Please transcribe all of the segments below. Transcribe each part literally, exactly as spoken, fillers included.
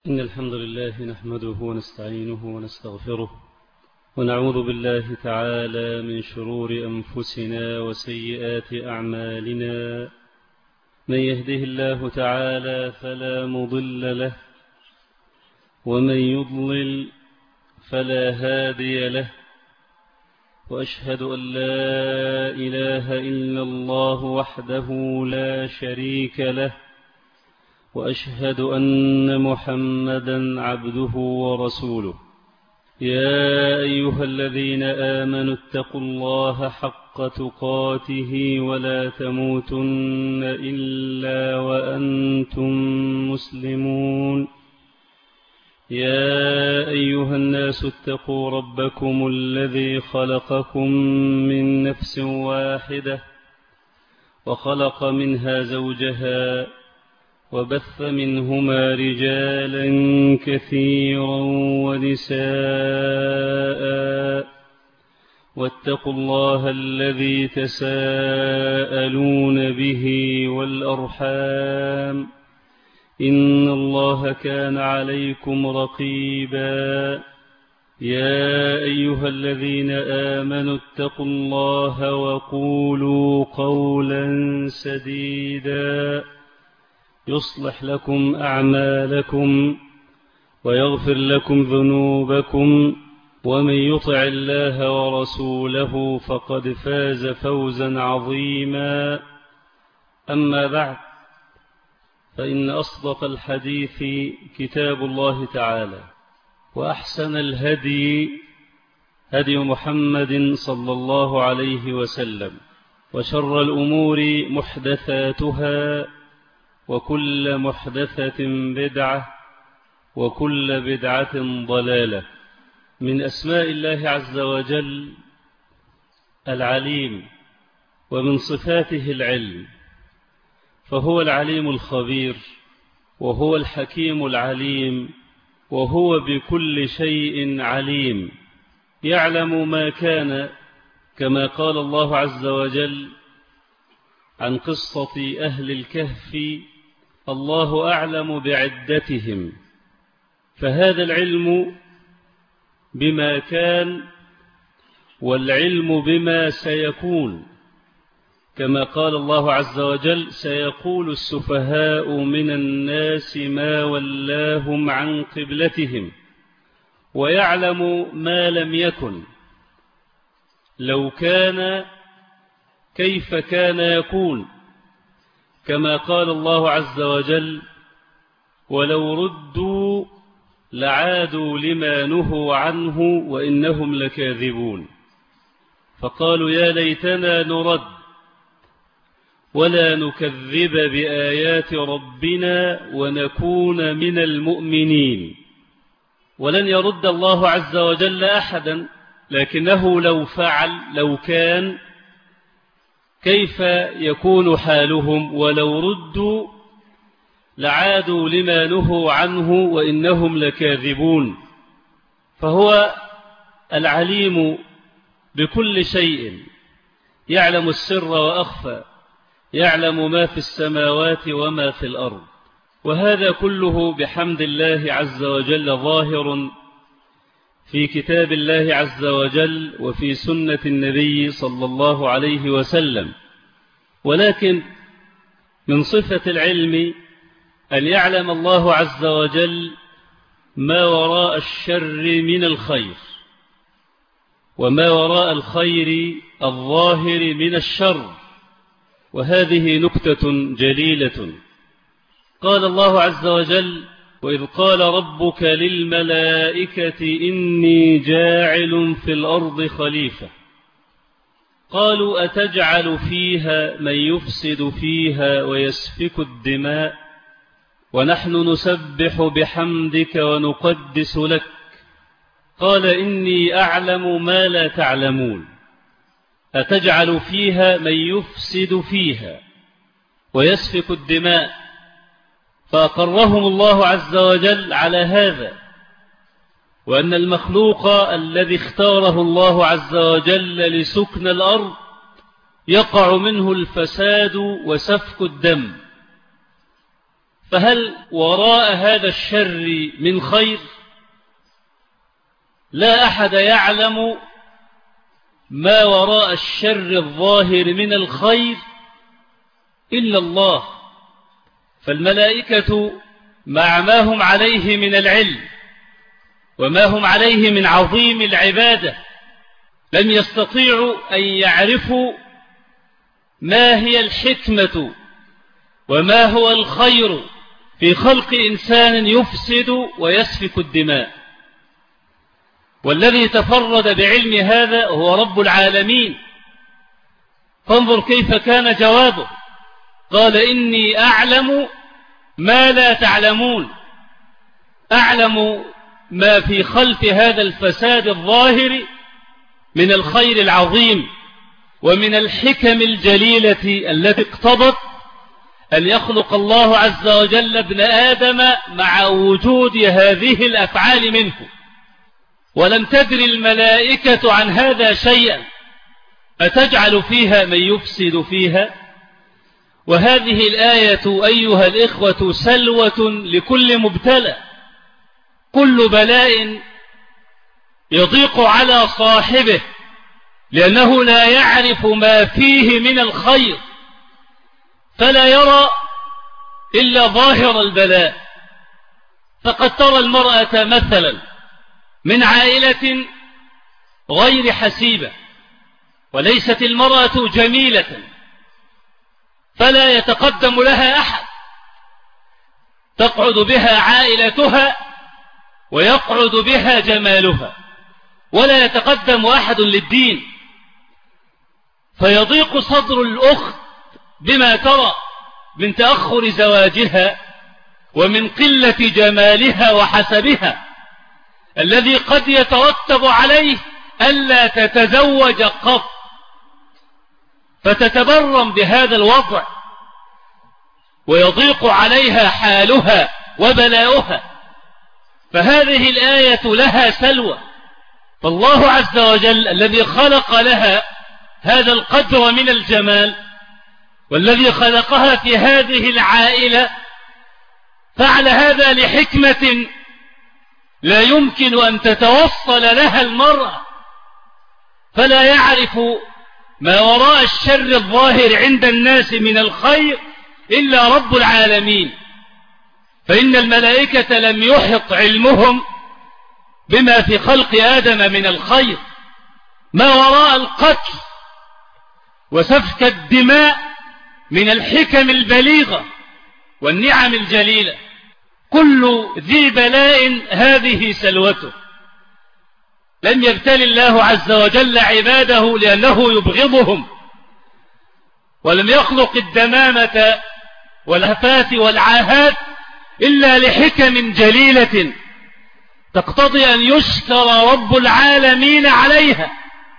إن الحمد لله نحمده ونستعينه ونستغفره ونعوذ بالله تعالى من شرور أنفسنا وسيئات أعمالنا. من يهده الله تعالى فلا مضل له ومن يضلل فلا هادي له، وأشهد أن لا إله إلا الله وحده لا شريك له، وأشهد أن محمدا عبده ورسوله. يا أيها الذين آمنوا اتقوا الله حق تقاته ولا تموتن إلا وأنتم مسلمون. يا أيها الناس اتقوا ربكم الذي خلقكم من نفس واحدة وخلق منها زوجها وبث منهما رجالا كثيرا ونساء، واتقوا الله الذي تساءلون به والأرحام، إن الله كان عليكم رقيبا. يا أيها الذين آمنوا اتقوا الله وقولوا قولا سديدا يصلح لكم أعمالكم ويغفر لكم ذنوبكم، ومن يطع الله ورسوله فقد فاز فوزا عظيما. أما بعد، فإن أصدق الحديث كتاب الله تعالى، وأحسن الهدي هدي محمد صلى الله عليه وسلم، وشر الأمور محدثاتها، وكل محدثة بدعة، وكل بدعة ضلالة. من أسماء الله عز وجل العليم، ومن صفاته العلم، فهو العليم الخبير، وهو الحكيم العليم، وهو بكل شيء عليم، يعلم ما كان، كما قال الله عز وجل عن قصة أهل الكهف: الله أعلم بعدتهم. فهذا العلم بما كان، والعلم بما سيكون، كما قال الله عز وجل: سيقول السفهاء من الناس ما ولاهم عن قبلتهم. ويعلم ما لم يكن، لو كان كيف كان يكون، كما قال الله عز وجل: ولو ردوا لعادوا لما نهوا عنه وإنهم لكاذبون. فقالوا: يا ليتنا نرد ولا نكذب بآيات ربنا ونكون من المؤمنين. ولن يرد الله عز وجل أحدا، لكنه لو فعل، لو كان، كيف يكون حالهم؟ ولو ردوا لعادوا لما نهوا عنه وإنهم لكاذبون. فهو العليم بكل شيء، يعلم السر وأخفى، يعلم ما في السماوات وما في الأرض. وهذا كله بحمد الله عز وجل ظاهر في كتاب الله عز وجل وفي سنة النبي صلى الله عليه وسلم. ولكن من صفة العلم أن يعلم الله عز وجل ما وراء الشر من الخير، وما وراء الخير الظاهر من الشر. وهذه نكتة جليلة. قال الله عز وجل: وإذ قال ربك للملائكة إني جاعل في الأرض خليفة، قالوا أتجعل فيها من يفسد فيها ويسفك الدماء ونحن نسبح بحمدك ونقدس لك، قال إني أعلم ما لا تعلمون. أتجعل فيها من يفسد فيها ويسفك الدماء. فأقرهم الله عز وجل على هذا، وأن المخلوق الذي اختاره الله عز وجل لسكن الأرض يقع منه الفساد وسفك الدم. فهل وراء هذا الشر من خير؟ لا أحد يعلم ما وراء الشر الظاهر من الخير إلا الله. فالملائكة مع ما هم عليه من العلم وما هم عليه من عظيم العبادة لم يستطيعوا أن يعرفوا ما هي الحكمة وما هو الخير في خلق إنسان يفسد ويسفك الدماء. والذي تفرد بعلم هذا هو رب العالمين. فانظر كيف كان جوابه، قال إني أعلم ما لا تعلمون، أعلم ما في خلف هذا الفساد الظاهر من الخير العظيم ومن الحكم الجليلة التي اقتضت أن يخلق الله عز وجل ابن آدم مع وجود هذه الأفعال منه. ولم تدر الملائكة عن هذا شيئا، أتجعل فيها من يفسد فيها؟ وهذه الآية أيها الإخوة سلوة لكل مبتلى. كل بلاء يضيق على صاحبه لأنه لا يعرف ما فيه من الخير، فلا يرى إلا ظاهر البلاء. فقد ترى المرأة مثلا من عائلة غير حسيبة، وليست المرأة جميلة، فلا يتقدم لها أحد، تقعد بها عائلتها ويقعد بها جمالها، ولا يتقدم أحد للدين. فيضيق صدر الأخت بما ترى من تأخر زواجها ومن قلة جمالها وحسبها، الذي قد يترتب عليه ألا تتزوج قط، فتتبرم بهذا الوضع ويضيق عليها حالها وبلاؤها. فهذه الآية لها سلوى. فالله عز وجل الذي خلق لها هذا القدر من الجمال والذي خلقها في هذه العائلة فعل هذا لحكمة لا يمكن أن تتوصل لها المرأة، فلا يعرف ما وراء الشر الظاهر عند الناس من الخير إلا رب العالمين. فإن الملائكة لم يحط علمهم بما في خلق آدم من الخير. ما وراء القتل وسفك الدماء من الحكم البليغة والنعم الجليلة. كل ذي بلاء هذه سلوته. لم يبتل الله عز وجل عباده لأنه يبغضهم، ولم يخلق الدمامة والهفات والعاهات إلا لحكم جليلة تقتضي أن يشكر رب العالمين عليها.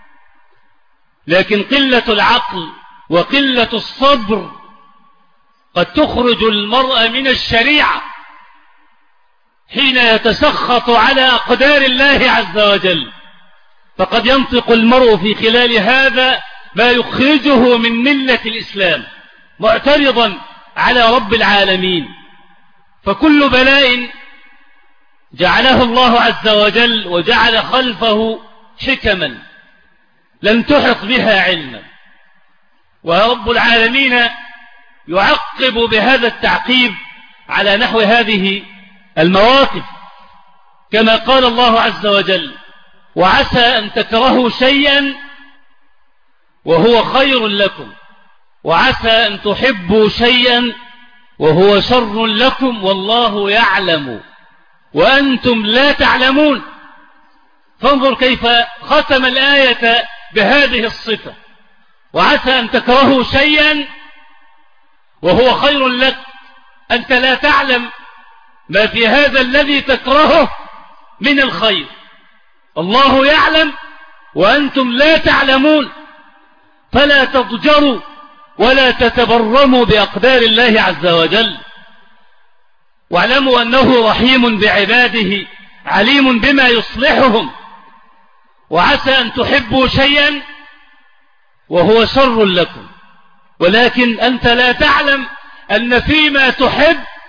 لكن قلة العقل وقلة الصبر قد تخرج المرء من الشريعة حين يتسخط على أقدار الله عز وجل. فقد ينطق المرء في خلال هذا ما يخرجه من ملة الإسلام معترضا على رب العالمين. فكل بلاء جعله الله عز وجل وجعل خلفه حكما لم تحط بها علما. ورب العالمين يعقب بهذا التعقيب على نحو هذه المواقف، كما قال الله عز وجل: وعسى أن تكرهوا شيئا وهو خير لكم، وعسى أن تحبوا شيئا وهو شر لكم، والله يعلم وأنتم لا تعلمون. فانظر كيف ختم الآية بهذه الصفة: وعسى أن تكرهوا شيئا وهو خير لك. أنت لا تعلم ما في هذا الذي تكرهه من الخير، الله يعلم وأنتم لا تعلمون. فلا تضجروا ولا تتبرموا بأقدار الله عز وجل، واعلموا أنه رحيم بعباده عليم بما يصلحهم. وعسى أن تحبوا شيئا وهو شر لكم، ولكن أنت لا تعلم أن فيما تحب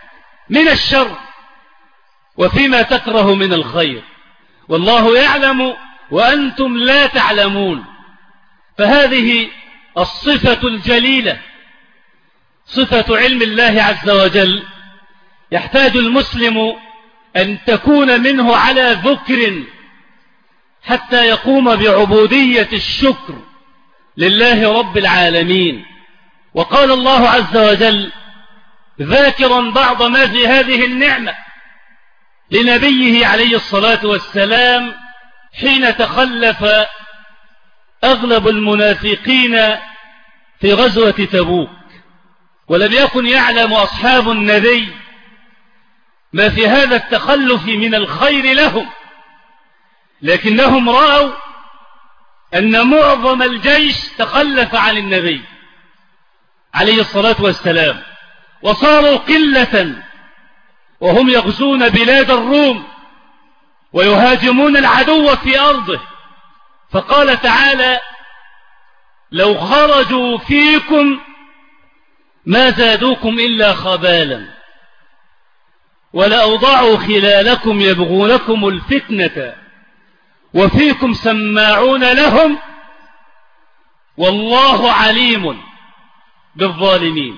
من الشر وفيما تكره من الخير، والله يعلم وأنتم لا تعلمون. فهذه الصفة الجليلة صفة علم الله عز وجل يحتاج المسلم أن تكون منه على ذكر حتى يقوم بعبودية الشكر لله رب العالمين. وقال الله عز وجل ذاكرا بعض ما في هذه النعمة لنبيه عليه الصلاة والسلام حين تخلف أغلب المنافقين في غزوة تبوك، ولم يكن يعلم أصحاب النبي ما في هذا التخلف من الخير لهم، لكنهم رأوا أن معظم الجيش تخلف عن النبي عليه الصلاة والسلام، وصاروا قلة وهم يغزون بلاد الروم ويهاجمون العدو في أرضه. فقال تعالى لو خرجوا فيكم ما زادوكم إلا خبالا ولأوضعوا خلالكم يبغونكم الفتنة وفيكم سماعون لهم والله عليم بالظالمين.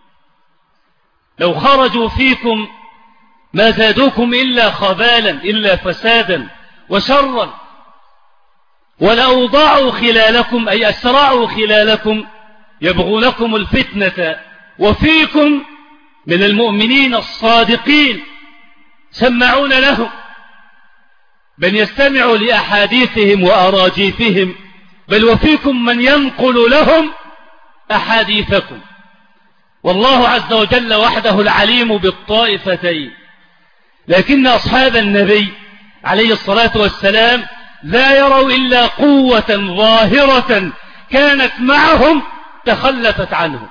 لو خرجوا فيكم ما زادوكم إلا خبالا إلا فسادا وشرا ولأوضعوا خلالكم أي أسرعوا خلالكم يبغونكم الفتنة وفيكم من المؤمنين الصادقين سمعون لهم، بل يستمعوا لأحاديثهم وأراجيفهم، بل وفيكم من ينقل لهم أحاديثكم. والله عز وجل وحده العليم بالطائفتين، لكن أصحاب النبي عليه الصلاة والسلام لا يروا إلا قوة ظاهرة كانت معهم تخلفت عنهم،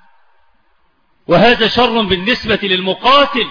وهذا شر بالنسبة للمقاتل،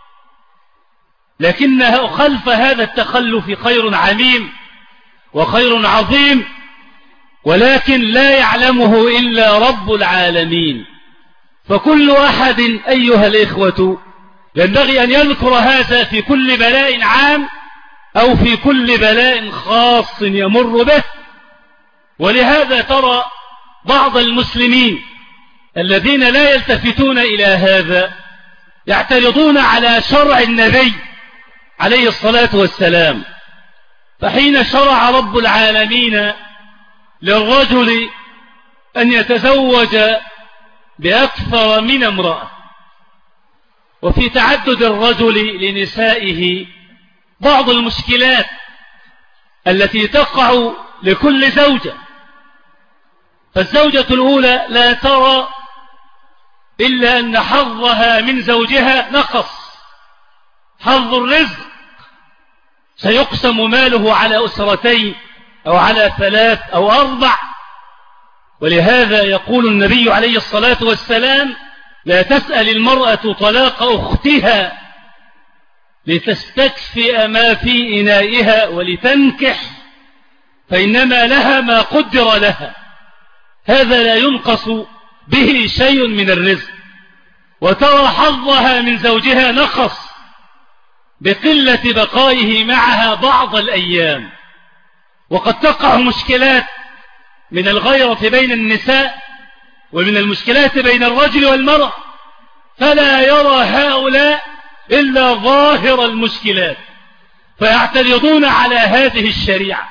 لكن خلف هذا التخلف خير عميم وخير عظيم، ولكن لا يعلمه إلا رب العالمين. فكل أحد أيها الإخوة ينبغي أن يذكر هذا في كل بلاء عام أو في كل بلاء خاص يمر به. ولهذا ترى بعض المسلمين الذين لا يلتفتون إلى هذا يعترضون على شرع النبي عليه الصلاة والسلام. فحين شرع رب العالمين للرجل أن يتزوج بأكثر من امرأة، وفي تعدد الرجل لنسائه بعض المشكلات التي تقع لكل زوجة، فالزوجة الأولى لا ترى إلا أن حظها من زوجها نقص، حظ الرزق سيقسم ماله على أسرتين أو على ثلاث أو أربع. ولهذا يقول النبي عليه الصلاة والسلام لا تسأل المرأة طلاق أختها لتستكفئ ما في إنائها ولتنكح، فإنما لها ما قدر لها، هذا لا ينقص به شيء من الرزق. وترى حظها من زوجها نقص بقلة بقائه معها بعض الأيام. وقد تقع مشكلات من الغيرة بين النساء ومن المشكلات بين الرجل والمرأة، فلا يرى هؤلاء إلا ظاهر المشكلات، فيعترضون على هذه الشريعة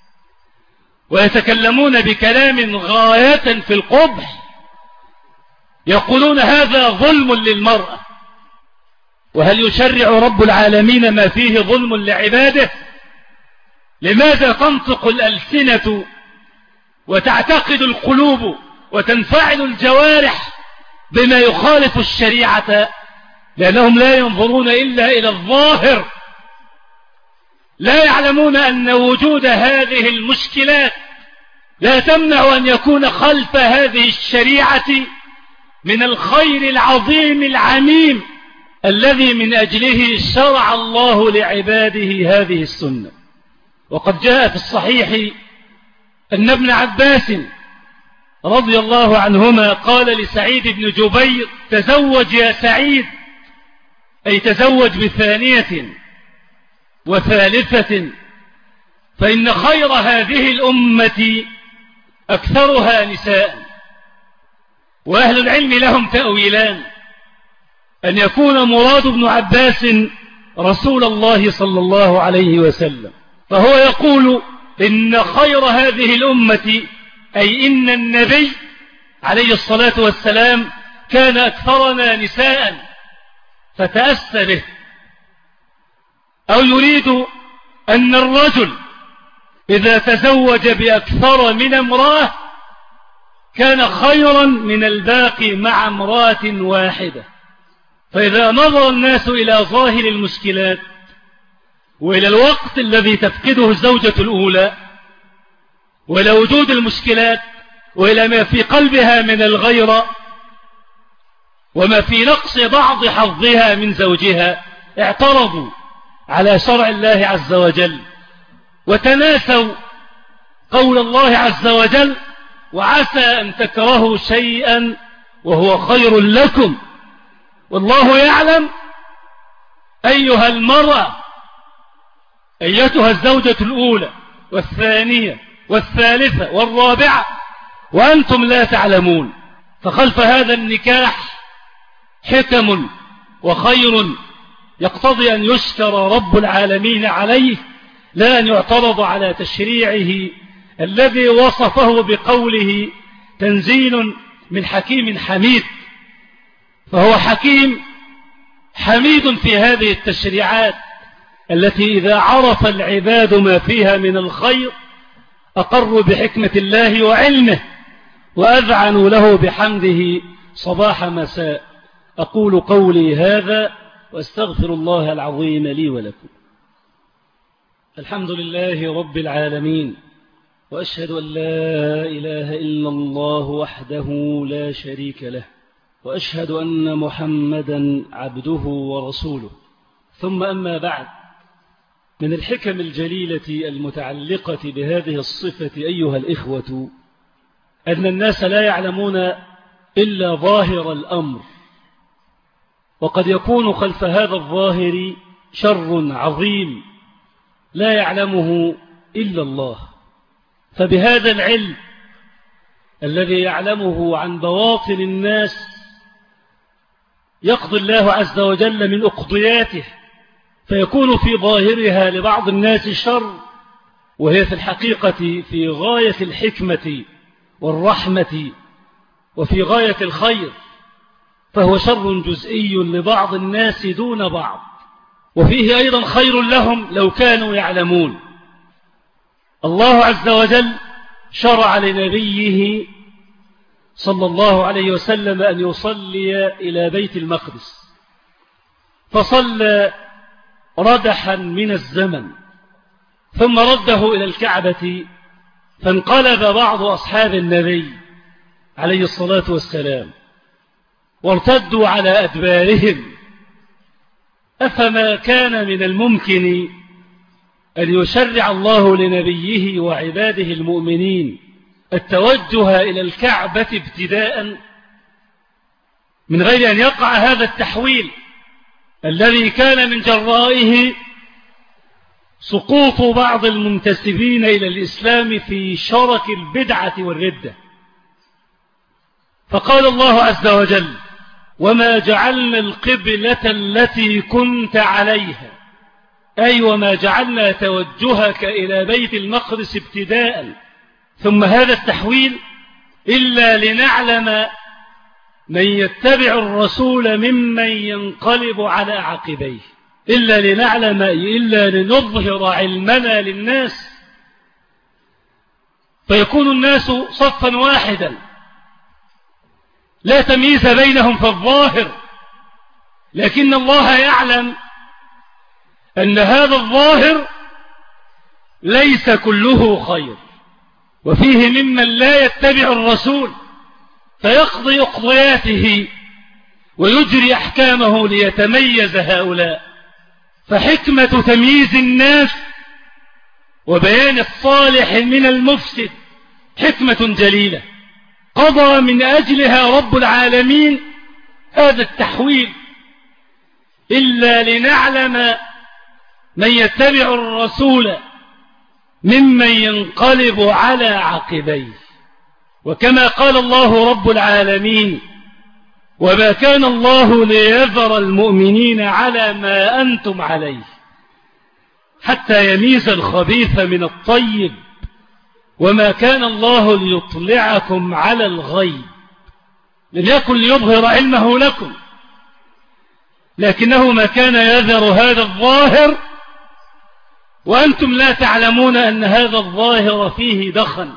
ويتكلمون بكلام غاية في القبح، يقولون هذا ظلم للمرأة. وهل يشرع رب العالمين ما فيه ظلم لعباده؟ لماذا تنطق الألسنة وتعتقد القلوب وتنفعل الجوارح بما يخالف الشريعة؟ لأنهم لا ينظرون إلا إلى الظاهر، لا يعلمون أن وجود هذه المشكلات لا تمنع أن يكون خلف هذه الشريعة من الخير العظيم العميم الذي من أجله شرع الله لعباده هذه السنة. وقد جاء في الصحيح أن ابن عباس رضي الله عنهما قال لسعيد بن جبير تزوج يا سعيد، أي تزوج بثانية وثالثة، فإن خير هذه الأمة أكثرها نساء. وأهل العلم لهم تأويلان: أن يكون مراد ابن عباس رسول الله صلى الله عليه وسلم، فهو يقول إن خير هذه الأمة أي إن النبي عليه الصلاة والسلام كان أكثرنا نساء فتأسى به. أو يريد أن الرجل إذا تزوج بأكثر من امرأة كان خيرا من الباقي مع امرأة واحدة. فإذا نظر الناس إلى ظاهر المشكلات وإلى الوقت الذي تفقده الزوجة الأولى وإلى وجود المشكلات وإلى ما في قلبها من الغيرة وما في نقص بعض حظها من زوجها، اعترضوا على شرع الله عز وجل وتناسوا قول الله عز وجل: وعسى أن تكرهوا شيئا وهو خير لكم والله يعلم. أيها المرأة، أيتها الزوجة الأولى والثانية والثالثة والرابعة وأنتم لا تعلمون، فخلف هذا النكاح حكم وخير يقتضي أن يشكر رب العالمين عليه، لا أن يعترض على تشريعه الذي وصفه بقوله: تنزيل من حكيم حميد. فهو حكيم حميد في هذه التشريعات التي إذا عرف العباد ما فيها من الخير أقروا بحكمة الله وعلمه وأذعنوا له بحمده صباح مساء. أقول قولي هذا وأستغفر الله العظيم لي ولكم. الحمد لله رب العالمين، وأشهد أن لا إله إلا الله وحده لا شريك له، وأشهد أن محمدا عبده ورسوله. ثم أما بعد، من الحكم الجليلة المتعلقة بهذه الصفة أيها الإخوة أن الناس لا يعلمون إلا ظاهر الأمر، وقد يكون خلف هذا الظاهر شر عظيم لا يعلمه إلا الله. فبهذا العلم الذي يعلمه عن بواطن الناس يقضي الله عز وجل من أقضياته، فيكون في ظاهرها لبعض الناس شر، وهي في الحقيقة في غاية الحكمة والرحمة وفي غاية الخير، فهو شر جزئي لبعض الناس دون بعض، وفيه أيضا خير لهم لو كانوا يعلمون. الله عز وجل شرع لنبيه صلى الله عليه وسلم أن يصلي إلى بيت المقدس، فصلى ردحا من الزمن ثم رده إلى الكعبة، فانقلب بعض أصحاب النبي عليه الصلاة والسلام وارتدوا على أدبارهم. أفما كان من الممكن أن يشرع الله لنبيه وعباده المؤمنين التوجه إلى الكعبة ابتداء من غير أن يقع هذا التحويل الذي كان من جرائه سقوط بعض المنتسبين إلى الإسلام في شرك البدعة والردة؟ فقال الله عز وجل: وما جعلنا القبلة التي كنت عليها، أي وما جعلنا توجهك إلى بيت المقدس ابتداء ثم هذا التحويل إلا لنعلم من يتبع الرسول ممن ينقلب على عقبيه، إلا لنعلم إلا لنظهر علمنا للناس، فيكون الناس صفا واحدا لا تمييز بينهم في الظاهر، لكن الله يعلم أن هذا الظاهر ليس كله خير، وفيه ممن لا يتبع الرسول فيقضي أقضياته ويجري أحكامه ليتميز هؤلاء. فحكمة تمييز الناس وبيان الصالح من المفسد حكمة جليلة قضى من أجلها رب العالمين هذا التحويل إلا لنعلم من يتبع الرسول ممن ينقلب على عقبيه. وكما قال الله رب العالمين: وما كان الله ليذر المؤمنين على ما أنتم عليه حتى يميز الخبيث من الطيب وما كان الله ليطلعكم على الغيب لم يكن ليظهر علمه لكم لكنه ما كان يذر هذا الظاهر وأنتم لا تعلمون أن هذا الظاهر فيه دخن.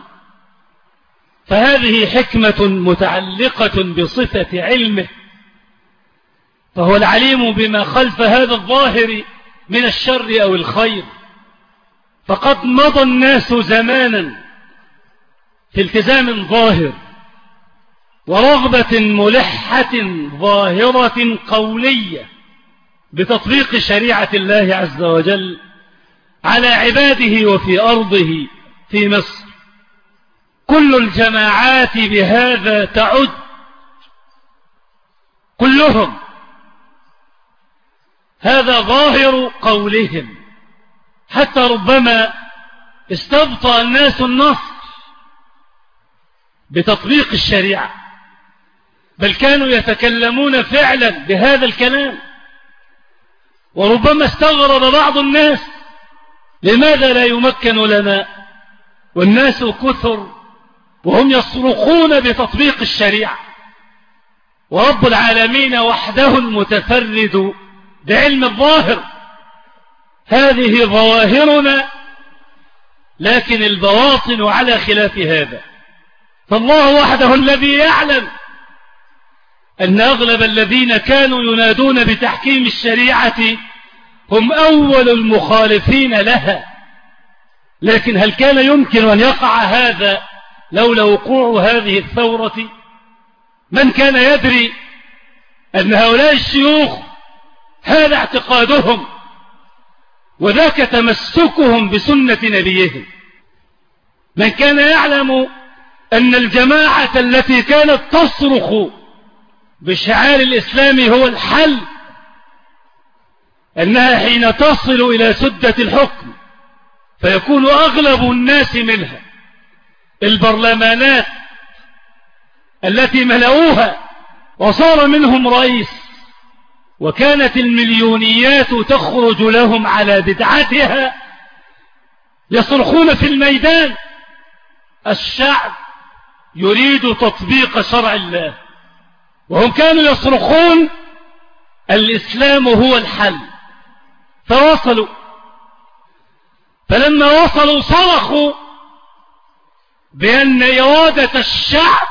فهذه حكمة متعلقة بصفة علمه، فهو العليم بما خلف هذا الظاهر من الشر أو الخير. فقد مضى الناس زمانا في التزام ظاهر ورغبة ملحة ظاهرة قولية بتطبيق شريعة الله عز وجل على عباده وفي أرضه في مصر. كل الجماعات بهذا تعد، كلهم، هذا ظاهر قولهم، حتى ربما استبطأ الناس النصر بتطبيق الشريعة، بل كانوا يتكلمون فعلا بهذا الكلام. وربما استغرب بعض الناس: لماذا لا يمكن لنا والناس كثر وهم يصرخون بتطبيق الشريعة، ورب العالمين وحده المتفرد بعلم الظاهر؟ هذه ظواهرنا، لكن البواطن على خلاف هذا. فالله وحده الذي يعلم أن أغلب الذين كانوا ينادون بتحكيم الشريعة هم أول المخالفين لها. لكن هل كان يمكن أن يقع هذا لولا وقوع هذه الثورة؟ من كان يدري أن هؤلاء الشيوخ هذا اعتقادهم وذاك تمسكهم بسنة نبيهم؟ من كان يعلم أن الجماعة التي كانت تصرخ بشعار الإسلام هو الحل، أنها حين تصل إلى سدة الحكم فيكون أغلب الناس منها البرلمانات التي ملؤوها وصار منهم رئيس، وكانت المليونيات تخرج لهم على بدعتها، يصرخون في الميدان: الشعب يريد تطبيق شرع الله، وهم كانوا يصرخون: الإسلام هو الحل. فوصلوا، فلما وصلوا صرخوا بأن إرادة الشعب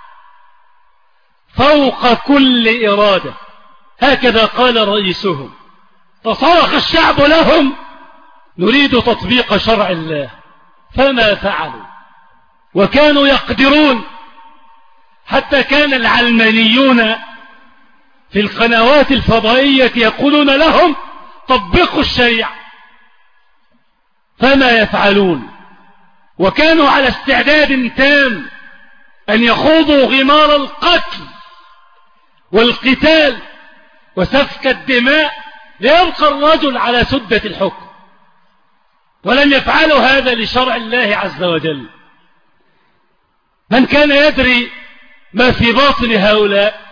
فوق كل إرادة، هكذا قال رئيسهم. فصرخ الشعب لهم: نريد تطبيق شرع الله. فما فعلوا، وكانوا يقدرون، حتى كان العلمانيون في القنوات الفضائية يقولون لهم: طبقوا الشريعة. فما يفعلون، وكانوا على استعداد تام أن يخوضوا غمار القتل والقتال وسفك الدماء ليبقى الرجل على سدة الحكم، ولم يفعلوا هذا لشرع الله عز وجل. من كان يدري ما في باطن هؤلاء؟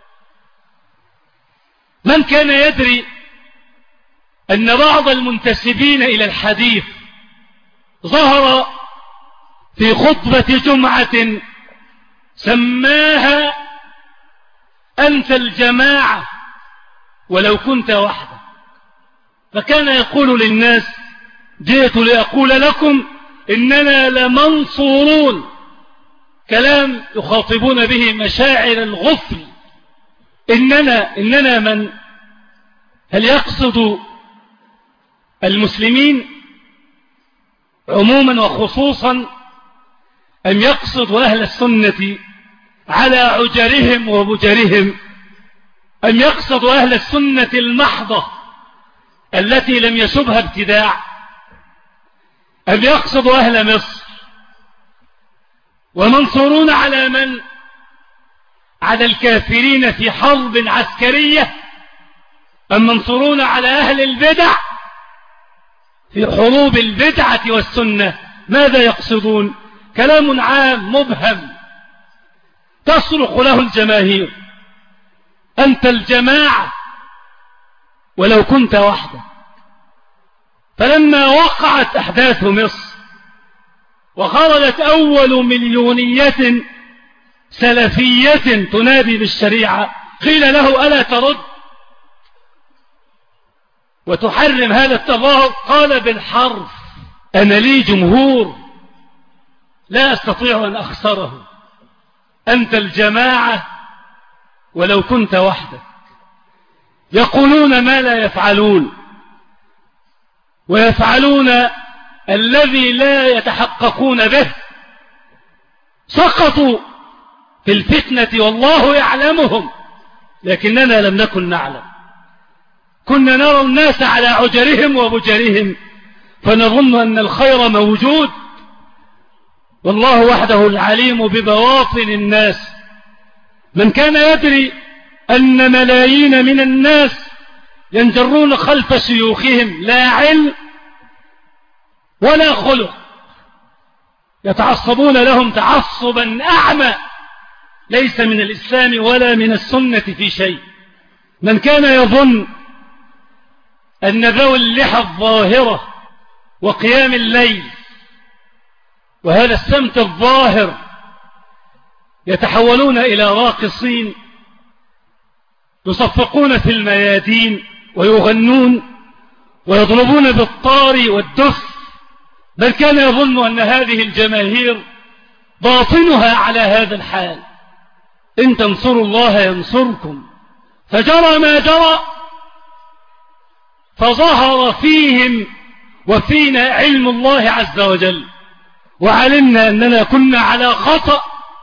من كان يدري أن بعض المنتسبين إلى الحديث ظهر في خطبة جمعة سماها: أنت الجماعة ولو كنت وحدك. فكان يقول للناس: جئت لأقول لكم إننا لمنصورون، كلام يخاطبون به مشاعر الغفل. إننا إننا من؟ هل يقصد المسلمين عموما وخصوصا، أم يقصد أهل السنة على عجرهم وبجرهم، أم يقصد أهل السنة المحضة التي لم يشبها ابتداع، أم يقصد أهل مصر؟ ومنصورون على من؟ على الكافرين في حرب عسكرية أم منصورون على أهل البدع في حروب البدعة والسنة. ماذا يقصدون؟ كلام عام مبهم تصرخ له الجماهير: أنت الجماعة ولو كنت وحدك. فلما وقعت أحداث مصر وخرجت أول مليونية سلفية تنادي بالشريعة قيل له: ألا ترد وتحرم هذا التظاهر؟ قال بالحرف: أنا لي جمهور لا أستطيع أن أخسره. أنت الجماعة ولو كنت وحدك. يقولون ما لا يفعلون، ويفعلون الذي لا يتحققون به. سقطوا في الفتنة والله يعلمهم، لكننا لم نكن نعلم. كنا نرى الناس على عجرهم وبجرهم فنظن أن الخير موجود، والله وحده العليم ببواطن الناس. من كان يدري أن ملايين من الناس ينجرون خلف شيوخهم لا علم ولا خلق، يتعصبون لهم تعصبا أعمى ليس من الإسلام ولا من السنة في شيء. من كان يظن أن ذوي اللحى الظاهرة وقيام الليل وهذا السمت الظاهر يتحولون إلى راقصين يصفقون في الميادين ويغنون ويضربون بالطار والدف، بل كان يظن أن هذه الجماهير باطنها على هذا الحال. إن تنصروا الله ينصركم. فجرى ما جرى، فظهر فيهم وفينا علم الله عز وجل، وعلمنا أننا كنا على خطأ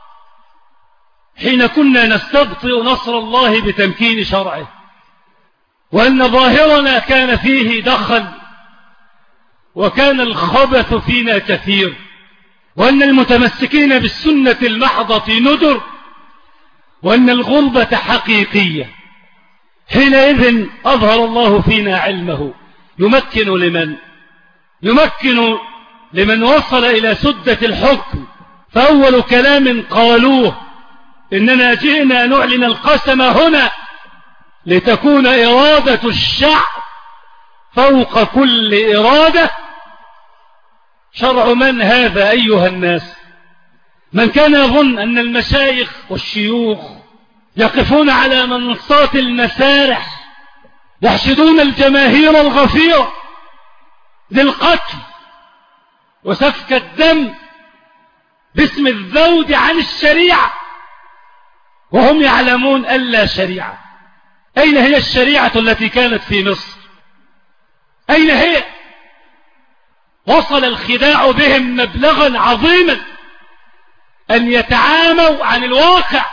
حين كنا نستبطئ نصر الله بتمكين شرعه، وأن ظاهرنا كان فيه دخل، وكان الخبث فينا كثير، وأن المتمسكين بالسنة المحضة ندر، وأن الغربة حقيقية. حينئذ أظهر الله فينا علمه، يمكن لمن يمكن لمن وصل إلى سدة الحكم. فأول كلام قالوه: إننا جئنا نعلن القسم هنا لتكون إرادة الشعب فوق كل إرادة. شرع من هذا أيها الناس؟ من كان يظن أن المشايخ والشيوخ يقفون على منصات المسارح يحشدون الجماهير الغفيرة للقتل وسفك الدم باسم الذود عن الشريعة، وهم يعلمون ألا شريعة. أين هي الشريعة التي كانت في مصر؟ أين هي؟ وصل الخداع بهم مبلغا عظيما أن يتعاموا عن الواقع.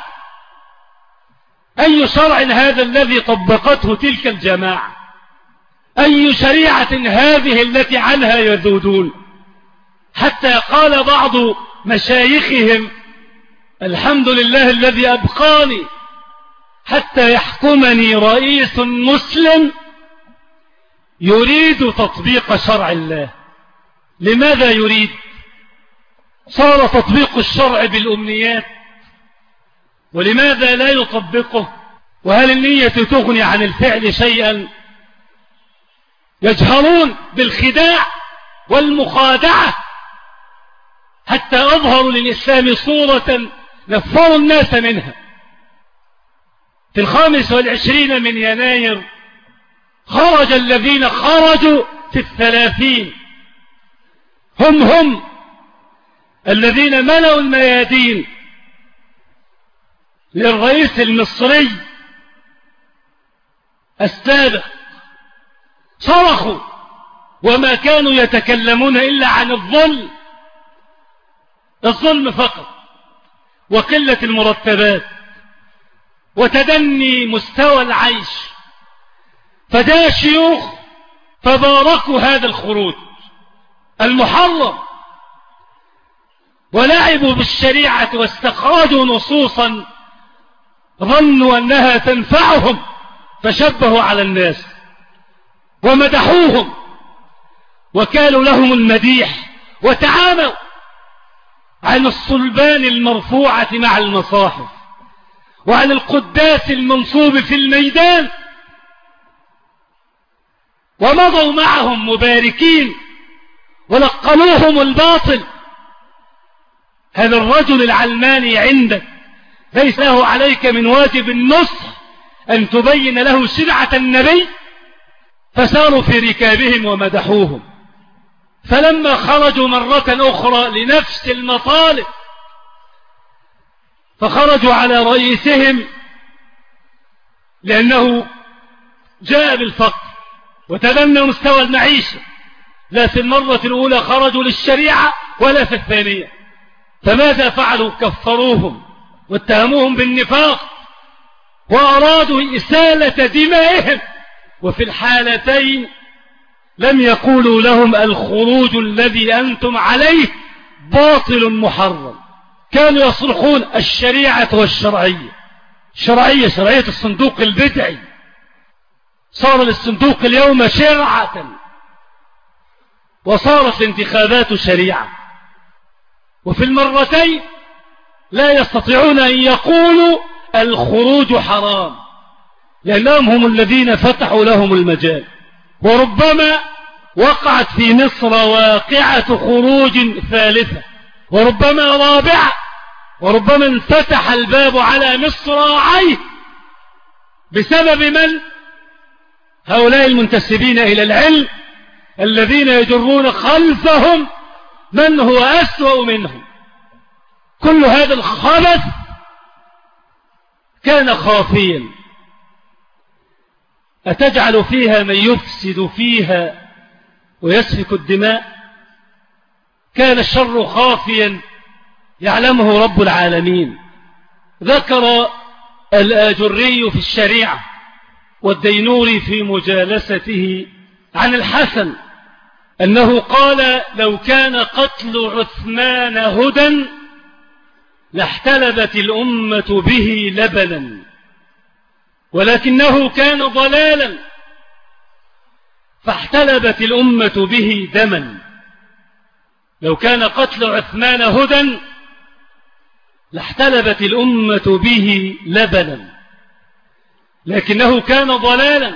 أي شرع هذا الذي طبقته تلك الجماعة؟ أي شريعة هذه التي عنها يذودون؟ حتى قال بعض مشايخهم: الحمد لله الذي أبقاني حتى يحكمني رئيس مسلم يريد تطبيق شرع الله. لماذا يريد؟ صار تطبيق الشرع بالأمنيات، ولماذا لا يطبقه؟ وهل النية تغني عن الفعل شيئا؟ يجهرون بالخداع والمخادعة حتى أظهروا للإسلام صورة نفروا الناس منها. في الخامس والعشرين من يناير خرج الذين خرجوا في الثلاثين، هم هم الذين ملأوا الميادين للرئيس المصري السابق، صرخوا وما كانوا يتكلمون إلا عن الظلم، الظلم فقط، وقلة المرتبات، وتدني مستوى العيش. فجاء الشيوخ فباركوا هذا الخروج المحرم، ولعبوا بالشريعة واستخرجوا نصوصا ظنوا أنها تنفعهم فشبهوا على الناس ومدحوهم وكالوا لهم المديح، وتعاموا عن الصلبان المرفوعة مع المصاحف وعن القداس المنصوب في الميدان، ومضوا معهم مباركين ولقنوهم الباطل. هذا الرجل العلماني عندك ليس له عليك من واجب النصح أن تبين له شرعة النبي؟ فساروا في ركابهم ومدحوهم، فلما خرجوا مرة أخرى لنفس المطالب فخرجوا على رئيسهم لأنه جاء بالفقر وتدنى مستوى المعيشة، لا في المرة الأولى خرجوا للشريعة ولا في الثانية. فماذا فعلوا؟ كفروهم واتهموهم بالنفاق وأرادوا إسالة دمائهم، وفي الحالتين لم يقولوا لهم الخروج الذي أنتم عليه باطل محرم، كانوا يصرخون الشريعة والشرعية. شرعية شرعية الصندوق البدعي، صار للصندوق اليوم شرعة، وصارت الانتخابات شريعة. وفي المرتين لا يستطيعون أن يقولوا الخروج حرام، لأنهم هم الذين فتحوا لهم المجال. وربما وقعت في مصر واقعة خروج ثالثة، وربما رابعة، وربما انفتح الباب على مصراعيه بسبب من؟ هؤلاء المنتسبين إلى العلم الذين يجرون خلفهم من هو أسوأ منهم. كل هذا الخبث كان خافيا، أتجعل فيها من يفسد فيها ويسفك الدماء؟ كان الشر خافيا يعلمه رب العالمين. ذكر الآجري في الشريعة والدينوري في مجالسته عن الحسن أنه قال لو كان قتل عثمان هدى لاحتلبت الأمة به لبنا، ولكنه كان ضلالا فاحتلبت الأمة به دما. لو كان قتل عثمان هدى لاحتلبت الأمة به لبنا، لكنه كان ضلالا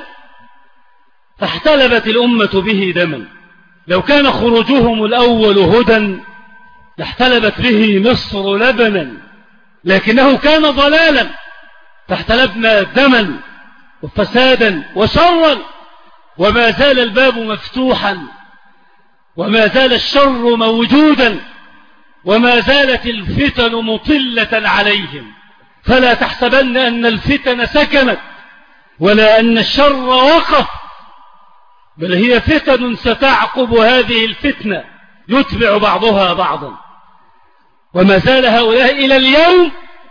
فاحتلبت الأمة به دما. لو كان خروجهم الأول هدى لاحتلبت به مصر لبنا، لكنه كان ضلالا فاحتلبنا دما وفسادا وشرا. وما زال الباب مفتوحا، وما زال الشر موجودا، وما زالت الفتن مطلة عليهم. فلا تحسبن أن الفتن سكنت ولا أن الشر وقف، بل هي فتن ستعقب هذه الفتنة يتبع بعضها بعضا. وما زال هؤلاء إلى اليوم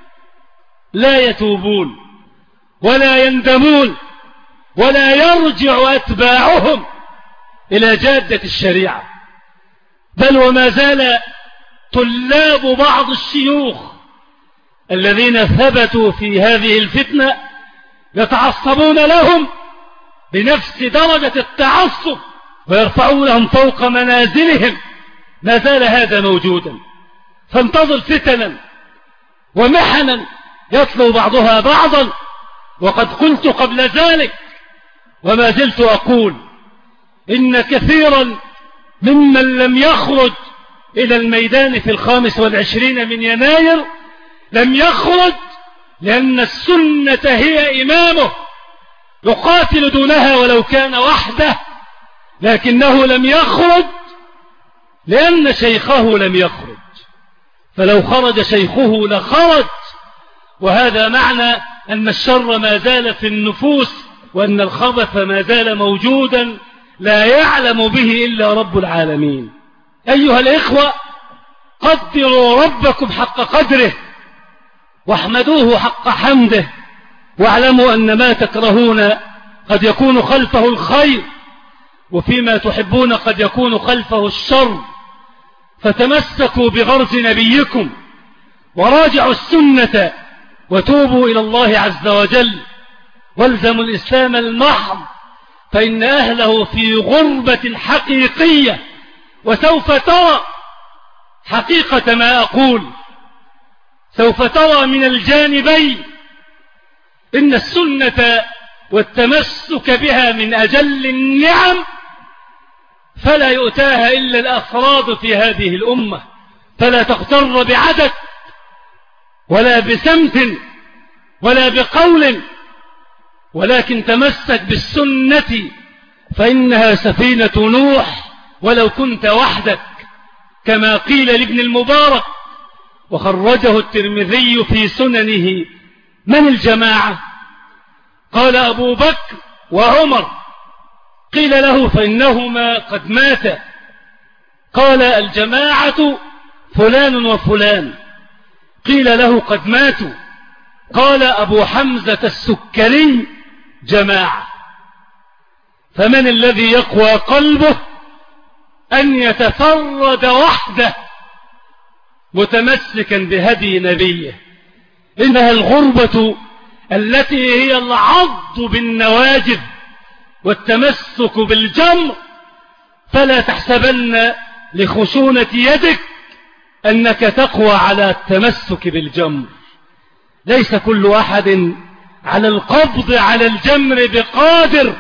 لا يتوبون ولا يندمون ولا يرجع أتباعهم إلى جادة الشريعة، بل وما زال طلاب بعض الشيوخ الذين ثبتوا في هذه الفتنة يتعصبون لهم بنفس درجة التعصب ويرفعونهم فوق منازلهم. ما زال هذا موجودا، فانتظر فتنا ومحنا يتلو بعضها بعضا. وقد قلت قبل ذلك وما زلت أقول إن كثيرا ممن لم يخرج إلى الميدان في الخامس والعشرين من يناير لم يخرج لأن السنة هي إمامه، يقاتل دونها ولو كان وحده، لكنه لم يخرج لأن شيخه لم يخرج، فلو خرج شيخه لخرج. وهذا معنى أن الشر ما زال في النفوس وأن الخبث ما زال موجودا لا يعلم به إلا رب العالمين. أيها الإخوة، قدروا ربكم حق قدره واحمدوه حق حمده، واعلموا أن ما تكرهون قد يكون خلفه الخير، وفيما تحبون قد يكون خلفه الشر. فتمسكوا بغرز نبيكم وراجعوا السنة وتوبوا إلى الله عز وجل، والزموا الإسلام المحض، فإن أهله في غربة حقيقية. وسوف ترى حقيقة ما أقول، سوف ترى من الجانبين إن السنة والتمسك بها من أجل النعم، فلا يؤتاها إلا الأفراد في هذه الأمة. فلا تغتر بعدد ولا بسمت ولا بقول، ولكن تمسك بالسنة، فإنها سفينة نوح ولو كنت وحدك، كما قيل لابن المبارك وخرجه الترمذي في سننه. من الجماعة؟ قال أبو بكر وعمر. قيل له فإنهما قد ماتا. قال الجماعة فلان وفلان. قيل له قد ماتوا. قال أبو حمزة السكري جماعة. فمن الذي يقوى قلبه أن يتفرد وحده متمسكا بهدي نبيه؟ إنها الغربة التي هي العض بالنواجذ والتمسك بالجمر. فلا تحسبن لخشونة يدك أنك تقوى على التمسك بالجمر. ليس كل أحد على القبض على الجمر بقادر،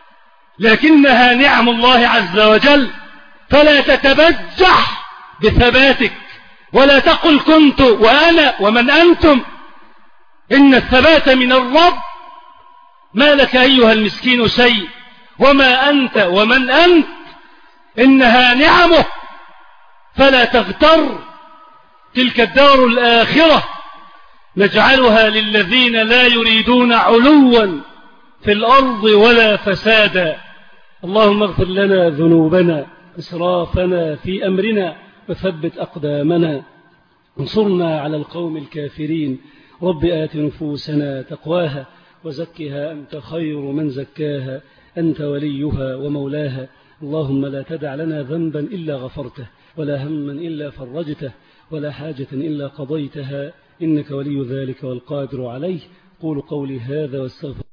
لكنها نعم الله عز وجل. فلا تتبجح بثباتك، ولا تقل كنت وأنا ومن أنتم. إن الثبات من الرب. ما لك أيها المسكين شيء، وما أنت ومن أنت، إنها نعمه. فلا تغتر. تلك الدار الآخرة نجعلها للذين لا يريدون علوا في الأرض ولا فسادا. اللهم اغفر لنا ذنوبنا إسرافنا في أمرنا وثبت أقدامنا انصرنا على القوم الكافرين. رب آت نفوسنا تقواها وزكها أنت خير من زكاها، أنت وليها ومولاها. اللهم لا تدع لنا ذنبا إلا غفرته، ولا هما إلا فرجته، ولا حاجة إلا قضيتها، إنك ولي ذلك والقادر عليه. قولوا قولي هذا واستغفر